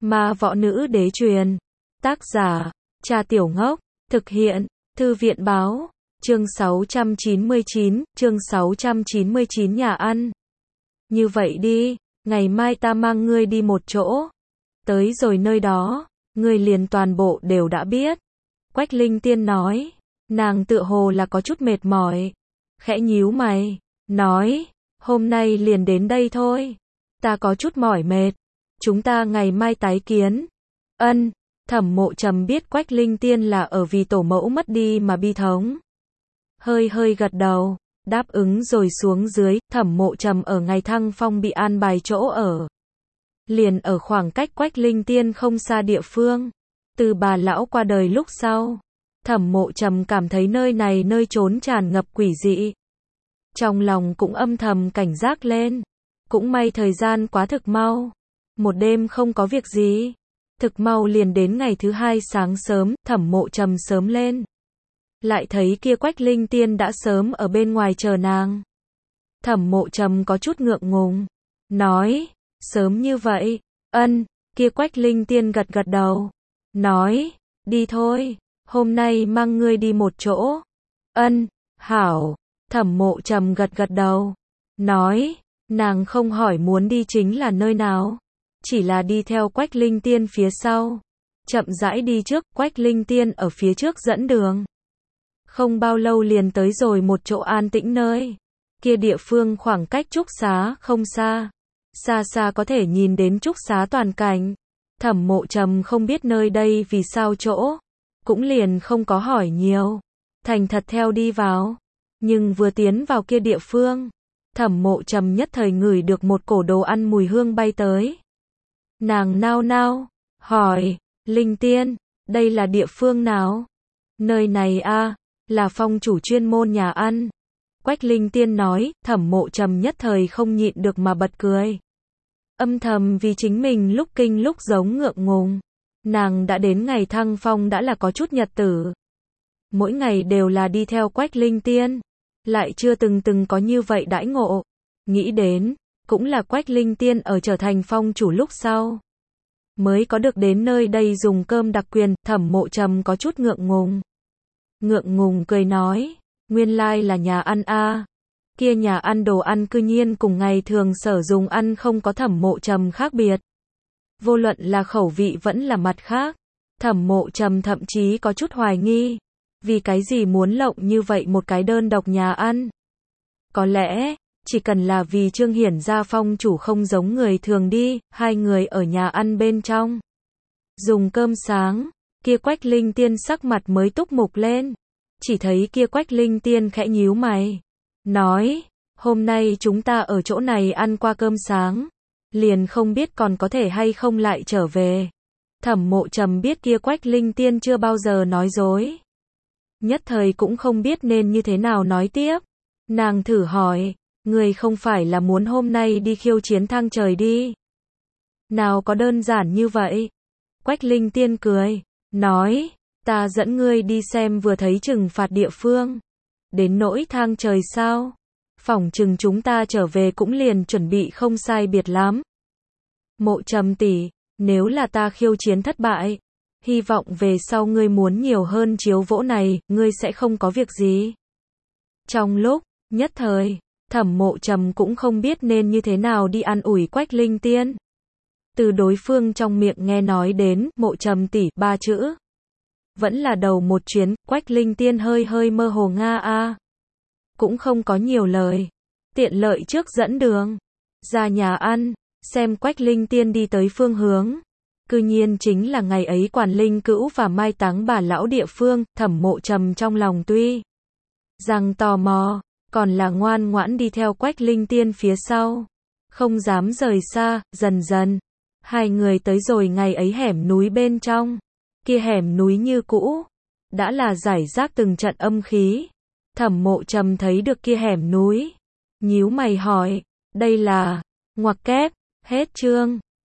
Ma võ nữ đế truyền. Tác giả, Cha Tiểu Ngốc. Thực hiện, Thư viện báo. Chương 699, nhà ăn. Như vậy đi, ngày mai ta mang ngươi đi một chỗ. Tới rồi nơi đó, ngươi liền toàn bộ đều đã biết. Quách Linh Tiên nói. Nàng tựa hồ là có chút mệt mỏi. Khẽ nhíu mày, nói, hôm nay liền đến đây thôi. Ta có chút mỏi mệt. Chúng ta ngày mai tái kiến. Ân. Thẩm Mộ Trầm biết Quách Linh Tiên là ở vì tổ mẫu mất đi mà bi thống. Hơi hơi gật đầu, đáp ứng rồi xuống dưới. Thẩm Mộ Trầm ở ngày Thăng Phong bị an bài chỗ ở. Liền ở khoảng cách Quách Linh Tiên không xa địa phương. Từ bà lão qua đời lúc sau, Thẩm Mộ Trầm cảm thấy nơi này nơi trốn tràn ngập quỷ dị. Trong lòng cũng âm thầm cảnh giác lên. Cũng may thời gian quá thực mau. Một đêm không có việc gì. Thực mau liền đến ngày thứ hai sáng sớm, Thẩm Mộ Trầm sớm lên. Lại thấy kia Quách Linh Tiên đã sớm ở bên ngoài chờ nàng. Thẩm Mộ Trầm có chút ngượng ngùng. Nói, sớm như vậy. Ân. Kia Quách Linh Tiên gật gật đầu. Nói, đi thôi. Hôm nay mang ngươi đi một chỗ. Ân. Hảo. Thẩm Mộ Trầm gật gật đầu. Nói, nàng không hỏi muốn đi chính là nơi nào. Chỉ là đi theo Quách Linh Tiên phía sau. Chậm rãi đi trước, Quách Linh Tiên ở phía trước dẫn đường. Không bao lâu liền tới rồi một chỗ an tĩnh nơi. Kia địa phương khoảng cách trúc xá không xa. Xa xa có thể nhìn đến trúc xá toàn cảnh. Thẩm Mộ Trầm không biết nơi đây vì sao chỗ. Cũng liền không có hỏi nhiều. Thành thật theo đi vào. Nhưng vừa tiến vào kia địa phương, Thẩm Mộ Trầm nhất thời ngửi được một cổ đồ ăn mùi hương bay tới. Nàng nao nao, hỏi, Linh Tiên, đây là địa phương nào? Nơi này a, là phong chủ chuyên môn nhà ăn. Quách Linh Tiên nói. Thẩm Mộ Trầm nhất thời không nhịn được mà bật cười. Âm thầm vì chính mình lúc kinh lúc giống ngượng ngùng. Nàng đã đến ngày Thăng Phong đã là có chút nhật tử. Mỗi ngày đều là đi theo Quách Linh Tiên. Lại chưa từng có như vậy đãi ngộ. Nghĩ đến, cũng là Quách Linh Tiên ở trở thành phong chủ lúc sau. Mới có được đến nơi đây dùng cơm đặc quyền. Thẩm Mộ Trầm có chút ngượng ngùng. Ngượng ngùng cười nói, nguyên lai là nhà ăn a. Kia nhà ăn đồ ăn cư nhiên cùng ngày thường sở dùng ăn không có Thẩm Mộ Trầm khác biệt. Vô luận là khẩu vị vẫn là mặt khác. Thẩm Mộ Trầm thậm chí có chút hoài nghi. Vì cái gì muốn lộng như vậy một cái đơn độc nhà ăn? Có lẽ, chỉ cần là vì Trương Hiển gia phong chủ không giống người thường đi, hai người ở nhà ăn bên trong. Dùng cơm sáng, kia Quách Linh Tiên sắc mặt mới túc mục lên. Chỉ thấy kia Quách Linh Tiên khẽ nhíu mày. Nói, hôm nay chúng ta ở chỗ này ăn qua cơm sáng. Liền không biết còn có thể hay không lại trở về. Thẩm Mộ Trầm biết kia Quách Linh Tiên chưa bao giờ nói dối. Nhất thời cũng không biết nên như thế nào nói tiếp. Nàng thử hỏi, người không phải là muốn hôm nay đi khiêu chiến thang trời đi. Nào có đơn giản như vậy. Quách Linh Tiên cười, nói, ta dẫn ngươi đi xem vừa thấy trừng phạt địa phương. Đến nỗi thang trời sao? Phỏng chừng chúng ta trở về cũng liền chuẩn bị không sai biệt lắm. Mộ Trầm tỷ, nếu là ta khiêu chiến thất bại, hy vọng về sau ngươi muốn nhiều hơn chiếu vỗ này, ngươi sẽ không có việc gì. Trong lúc nhất thời, Thẩm Mộ Trầm cũng không biết nên như thế nào đi an ủi Quách Linh Tiên. Từ đối phương trong miệng nghe nói đến Mộ Trầm tỷ ba chữ. Vẫn là đầu một chuyến, Quách Linh Tiên hơi hơi mơ hồ nga a. Cũng không có nhiều lời. Tiện lợi trước dẫn đường. Ra nhà ăn, xem Quách Linh Tiên đi tới phương hướng. Cư nhiên chính là ngày ấy quản linh cữu và mai táng bà lão địa phương. Thẩm Mộ Trầm trong lòng tuy rằng tò mò, còn là ngoan ngoãn đi theo Quách Linh Tiên phía sau. Không dám rời xa. Dần dần, hai người tới rồi ngày ấy hẻm núi bên trong. Kia hẻm núi như cũ, đã là giải rác từng trận âm khí. Thẩm Mộ Trầm thấy được kia hẻm núi, nhíu mày hỏi, đây là, ngoặc kép, hết chương.